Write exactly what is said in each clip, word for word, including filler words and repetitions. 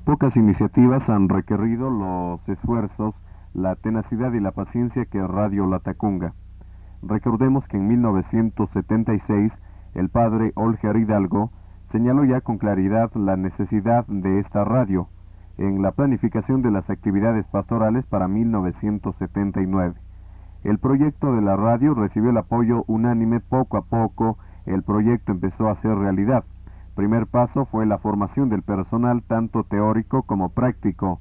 Pocas iniciativas han requerido los esfuerzos, la tenacidad y la paciencia que Radio Latacunga. Recordemos que en mil novecientos setenta y seis el padre Olger Hidalgo señaló ya con claridad la necesidad de esta radio en la planificación de las actividades pastorales para mil novecientos setenta y nueve. El proyecto de la radio recibió el apoyo unánime. Poco a poco el proyecto empezó a ser realidad. Primer paso fue la formación del personal tanto teórico como práctico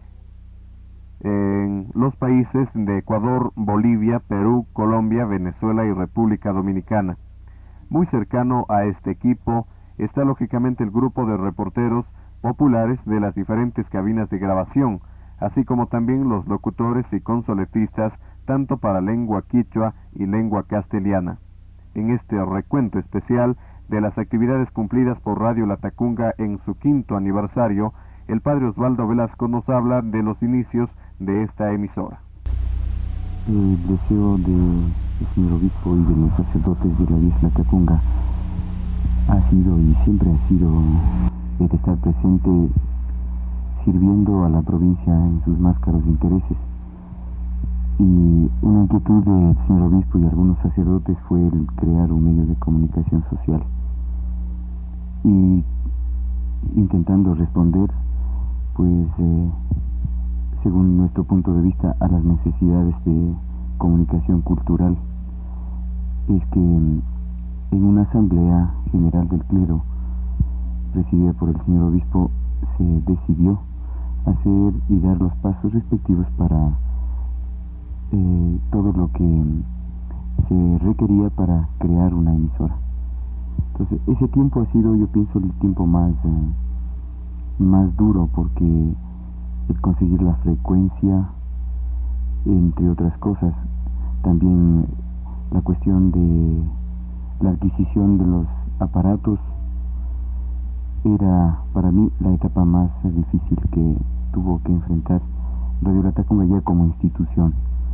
en los países de Ecuador, Bolivia, Perú, Colombia, Venezuela y República Dominicana. Muy cercano a este equipo está lógicamente el grupo de reporteros populares de las diferentes cabinas de grabación, así como también los locutores y consoletistas tanto para lengua quichua y lengua castellana. En este recuento especial de las actividades cumplidas por Radio Latacunga en su quinto aniversario, el padre Osvaldo Velasco nos habla de los inicios de esta emisora. El deseo del señor obispo y de los sacerdotes de la Iglesia Latacunga ha sido y siempre ha sido el estar presente sirviendo a la provincia en sus más caros intereses. Y una inquietud del señor obispo y algunos sacerdotes fue el crear un medio de comunicación social. Y intentando responder, pues, eh, según nuestro punto de vista, a las necesidades de comunicación cultural, es que en una asamblea general del clero, presidida por el señor obispo, se decidió hacer y dar los pasos respectivos para eh, todo lo que se requería para crear una emisora. Entonces, ese tiempo ha sido, yo pienso, el tiempo más, eh, más duro, porque el conseguir la frecuencia, entre otras cosas, también la cuestión de la adquisición de los aparatos, era para mí la etapa más difícil que tuvo que enfrentar Radio Latacunga ya como institución.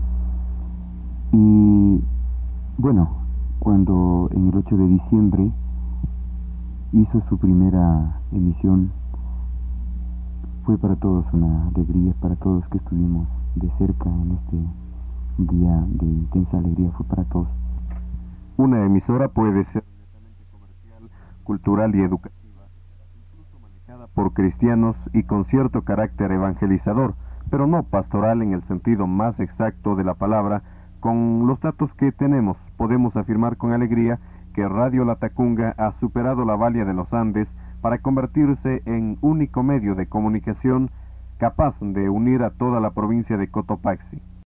Y bueno, cuando en el ocho de diciembre hizo su primera emisión, fue para todos una alegría, para todos que estuvimos de cerca en este día de intensa alegría, fue para todos. Una emisora puede ser netamente comercial, cultural y educativa, incluso manejada por cristianos y con cierto carácter evangelizador, pero no pastoral en el sentido más exacto de la palabra. Con los datos que tenemos, podemos afirmar con alegría que Radio Latacunga ha superado la valla de los Andes para convertirse en único medio de comunicación capaz de unir a toda la provincia de Cotopaxi.